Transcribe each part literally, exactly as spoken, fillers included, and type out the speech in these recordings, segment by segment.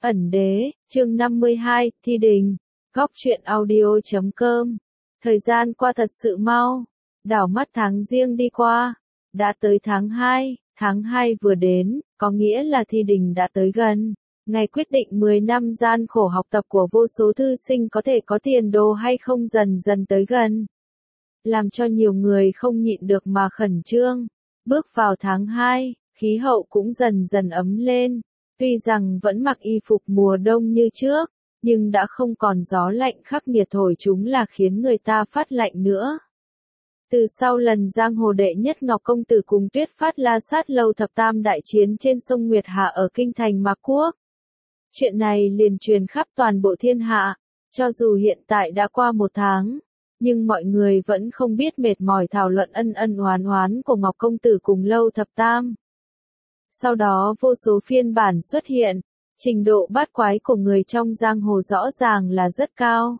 Ẩn đế, chương năm mươi hai, thi đình, góc truyện audio chấm com. Thời gian qua thật sự mau, đảo mắt tháng giêng đi qua, đã tới tháng hai, tháng hai vừa đến, có nghĩa là thi đình đã tới gần. Ngày quyết định mười năm gian khổ học tập của vô số thư sinh có thể có tiền đồ hay không dần dần tới gần. Làm cho nhiều người không nhịn được mà khẩn trương. Bước vào tháng hai, khí hậu cũng dần dần ấm lên. Tuy rằng vẫn mặc y phục mùa đông như trước, nhưng đã không còn gió lạnh khắc nghiệt thổi chúng là khiến người ta phát lạnh nữa. Từ sau lần giang hồ đệ nhất Ngọc Công Tử cùng Tuyết Phát La Sát Lâu Thập Tam đại chiến trên sông Nguyệt Hà ở kinh thành Mạc Quốc. Chuyện này liền truyền khắp toàn bộ thiên hạ, cho dù hiện tại đã qua một tháng, nhưng mọi người vẫn không biết mệt mỏi thảo luận ân ân oán oán của Ngọc Công Tử cùng Lâu Thập Tam. Sau đó vô số phiên bản xuất hiện, trình độ bát quái của người trong giang hồ rõ ràng là rất cao.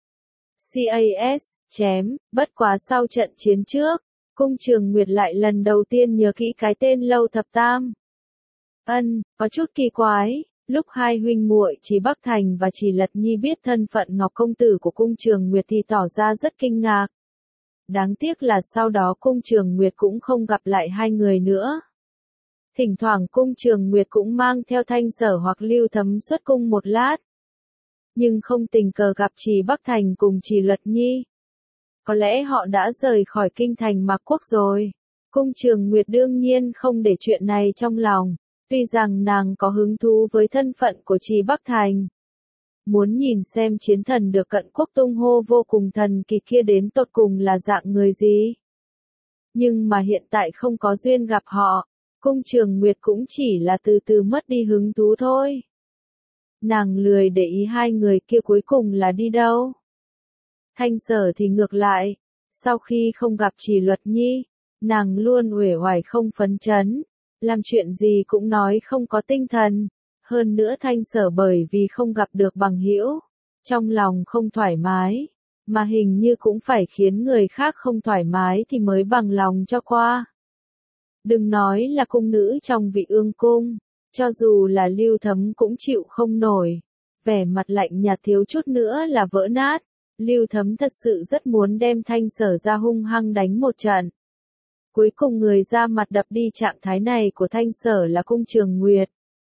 cas, chém, bất quá sau trận chiến trước, Cung Trường Nguyệt lại lần đầu tiên nhớ kỹ cái tên Lâu Thập Tam. Ân, có chút kỳ quái, lúc hai huynh muội Trì Bắc Thành và Trì Lật Nhi biết thân phận Ngọc Công Tử của Cung Trường Nguyệt thì tỏ ra rất kinh ngạc. Đáng tiếc là sau đó Cung Trường Nguyệt cũng không gặp lại hai người nữa. Thỉnh thoảng Cung Trường Nguyệt cũng mang theo Thanh Sở hoặc Lưu Thấm xuất cung một lát. Nhưng không tình cờ gặp Trì Bắc Thành cùng Trì Lật Nhi. Có lẽ họ đã rời khỏi kinh thành Mạc Quốc rồi. Cung Trường Nguyệt đương nhiên không để chuyện này trong lòng. Tuy rằng nàng có hứng thú với thân phận của Trì Bắc Thành. Muốn nhìn xem chiến thần được Cận Quốc tung hô vô cùng thần kỳ kia đến tột cùng là dạng người gì. Nhưng mà hiện tại không có duyên gặp họ. Cung Trường Nguyệt cũng chỉ là từ từ mất đi hứng thú thôi. Nàng lười để ý hai người kia cuối cùng là đi đâu. Thanh Sở thì ngược lại, sau khi không gặp Trì Luật Nhi, nàng luôn uể oải không phấn chấn, làm chuyện gì cũng nói không có tinh thần. Hơn nữa Thanh Sở bởi vì không gặp được bằng hữu, trong lòng không thoải mái, mà hình như cũng phải khiến người khác không thoải mái thì mới bằng lòng cho qua. Đừng nói là cung nữ trong Vị Ương Cung, cho dù là Lưu Thấm cũng chịu không nổi, vẻ mặt lạnh nhạt thiếu chút nữa là vỡ nát. Lưu Thấm thật sự rất muốn đem Thanh Sở ra hung hăng đánh một trận. Cuối cùng người ra mặt đập đi trạng thái này của Thanh Sở là Cung Trường Nguyệt.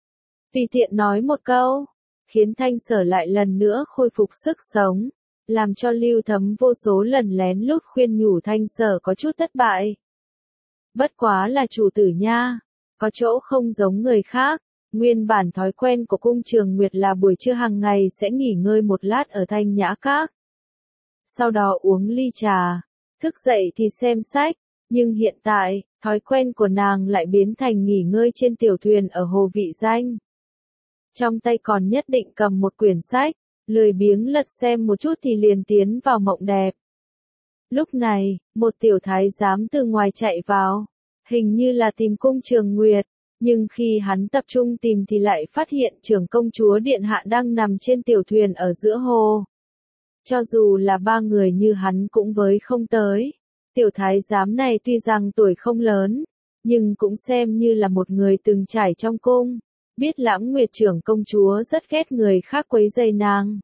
Tùy tiện nói một câu, khiến Thanh Sở lại lần nữa khôi phục sức sống, làm cho Lưu Thấm vô số lần lén lút khuyên nhủ Thanh Sở có chút thất bại. Bất quá là chủ tử nha, có chỗ không giống người khác, nguyên bản thói quen của Cung Trường Nguyệt là buổi trưa hàng ngày sẽ nghỉ ngơi một lát ở Thanh Nhã Các. Sau đó uống ly trà, thức dậy thì xem sách, nhưng hiện tại, thói quen của nàng lại biến thành nghỉ ngơi trên tiểu thuyền ở Hồ Vị Danh. Trong tay còn nhất định cầm một quyển sách, lười biếng lật xem một chút thì liền tiến vào mộng đẹp. Lúc này, một tiểu thái giám từ ngoài chạy vào, hình như là tìm Cung Trường Nguyệt, nhưng khi hắn tập trung tìm thì lại phát hiện trưởng công chúa điện hạ đang nằm trên tiểu thuyền ở giữa hồ. Cho dù là ba người như hắn cũng với không tới. Tiểu thái giám này tuy rằng tuổi không lớn, nhưng cũng xem như là một người từng trải trong cung, biết Lãng Nguyệt trưởng công chúa rất ghét người khác quấy rầy nàng.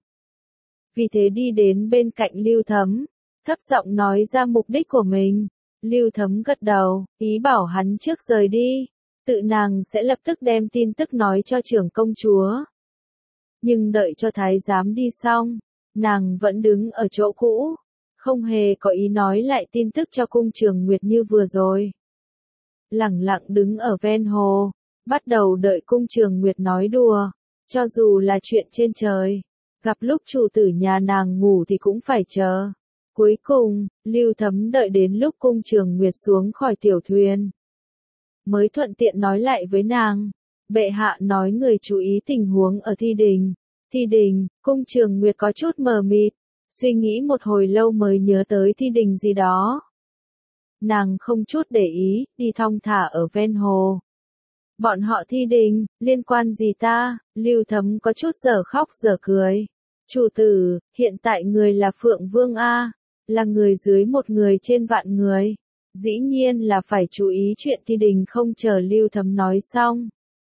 Vì thế đi đến bên cạnh Lưu Thấm, thấp giọng nói ra mục đích của mình. Lưu Thấm gật đầu, ý bảo hắn trước rời đi, tự nàng sẽ lập tức đem tin tức nói cho trưởng công chúa. Nhưng đợi cho thái giám đi xong, nàng vẫn đứng ở chỗ cũ, không hề có ý nói lại tin tức cho Cung Trường Nguyệt như vừa rồi. Lẳng lặng đứng ở ven hồ, bắt đầu đợi Cung Trường Nguyệt nói đùa, cho dù là chuyện trên trời, gặp lúc chủ tử nhà nàng ngủ thì cũng phải chờ. Cuối cùng, Lưu Thấm đợi đến lúc Cung Trường Nguyệt xuống khỏi tiểu thuyền, mới thuận tiện nói lại với nàng, bệ hạ nói người chú ý tình huống ở thi đình. Thi đình, Cung Trường Nguyệt có chút mờ mịt, suy nghĩ một hồi lâu mới nhớ tới thi đình gì đó. Nàng không chút để ý, đi thong thả ở ven hồ. Bọn họ thi đình, liên quan gì ta? Lưu Thấm có chút dở khóc dở cười. Chủ tử, hiện tại người là Phượng Vương A, là người dưới một người trên vạn người. Dĩ nhiên là phải chú ý chuyện thi đình không chờ Lưu Thấm nói xong.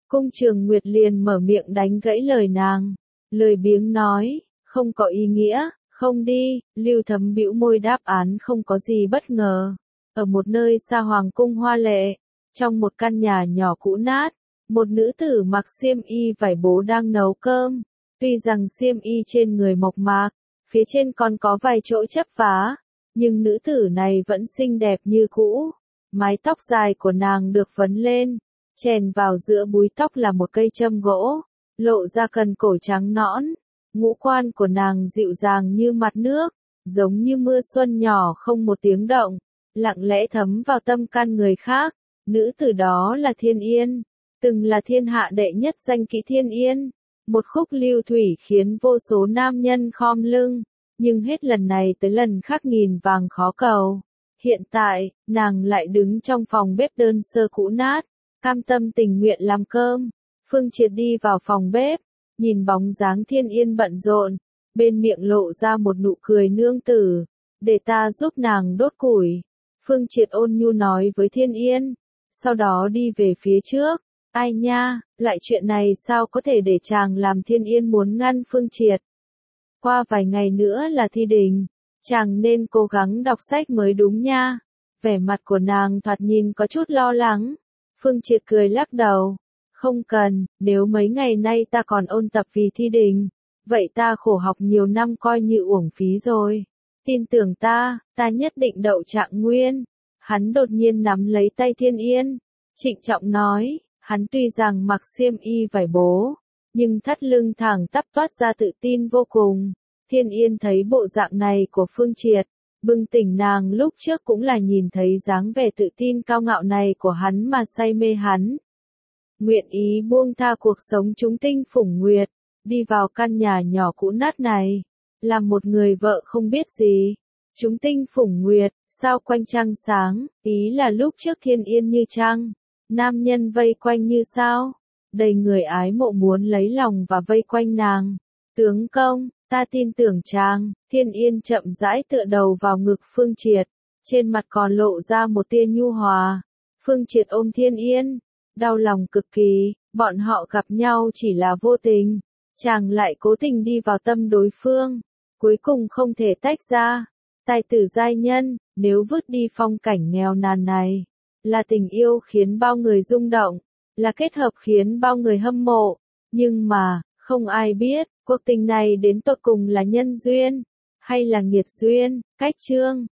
Cung Trường Nguyệt liền mở miệng đánh gãy lời nàng, lười biếng nói, không có ý nghĩa, không đi. Lưu Thấm bĩu môi đáp án không có gì bất ngờ. Ở một nơi xa hoàng cung hoa lệ, trong một căn nhà nhỏ cũ nát, một nữ tử mặc xiêm y vải bố đang nấu cơm. Tuy rằng xiêm y trên người mộc mạc, phía trên còn có vài chỗ chấp vá, nhưng nữ tử này vẫn xinh đẹp như cũ. Mái tóc dài của nàng được vấn lên, chèn vào giữa búi tóc là một cây châm gỗ, lộ ra cần cổ trắng nõn. Ngũ quan của nàng dịu dàng như mặt nước, giống như mưa xuân nhỏ không một tiếng động, lặng lẽ thấm vào tâm can người khác. Nữ tử đó là Thiên Yên, từng là thiên hạ đệ nhất danh kỹ Thiên Yên. Một khúc lưu thủy khiến vô số nam nhân khom lưng, nhưng hết lần này tới lần khác nghìn vàng khó cầu. Hiện tại, nàng lại đứng trong phòng bếp đơn sơ cũ nát, cam tâm tình nguyện làm cơm. Phương Triệt đi vào phòng bếp, nhìn bóng dáng Thiên Yên bận rộn, bên miệng lộ ra một nụ cười nương tử, để ta giúp nàng đốt củi. Phương Triệt ôn nhu nói với Thiên Yên, sau đó đi về phía trước. Ai nha, loại chuyện này sao có thể để chàng làm? Thiên Yên muốn ngăn Phương Triệt. Qua vài ngày nữa là thi đình, chàng nên cố gắng đọc sách mới đúng nha. Vẻ mặt của nàng thoạt nhìn có chút lo lắng. Phương Triệt cười lắc đầu. Không cần, nếu mấy ngày nay ta còn ôn tập vì thi đình, vậy ta khổ học nhiều năm coi như uổng phí rồi. Tin tưởng ta, ta nhất định đậu trạng nguyên. Hắn đột nhiên nắm lấy tay Thiên Yên, trịnh trọng nói. Hắn tuy rằng mặc xiêm y vải bố, nhưng thắt lưng thẳng tắp toát ra tự tin vô cùng. Thiên Yên thấy bộ dạng này của Phương Triệt, bừng tỉnh nàng lúc trước cũng là nhìn thấy dáng vẻ tự tin cao ngạo này của hắn mà say mê hắn. Nguyện ý buông tha cuộc sống chúng tinh phủng nguyệt, đi vào căn nhà nhỏ cũ nát này, làm một người vợ không biết gì. Chúng tinh phủng nguyệt, sao quanh trăng sáng, ý là lúc trước Thiên Yên như trăng. Nam nhân vây quanh như sao, đầy người ái mộ muốn lấy lòng và vây quanh nàng. Tướng công, ta tin tưởng chàng. Thiên Yên chậm rãi tựa đầu vào ngực Phương Triệt, trên mặt còn lộ ra một tia nhu hòa. Phương Triệt ôm Thiên Yên, đau lòng cực kỳ, bọn họ gặp nhau chỉ là vô tình, chàng lại cố tình đi vào tâm đối phương, cuối cùng không thể tách ra. Tài tử giai nhân, nếu vứt đi phong cảnh nghèo nàn này, là tình yêu khiến bao người rung động, là kết hợp khiến bao người hâm mộ, nhưng mà, không ai biết, cuộc tình này đến tột cùng là nhân duyên, hay là nghiệt duyên. Cách chương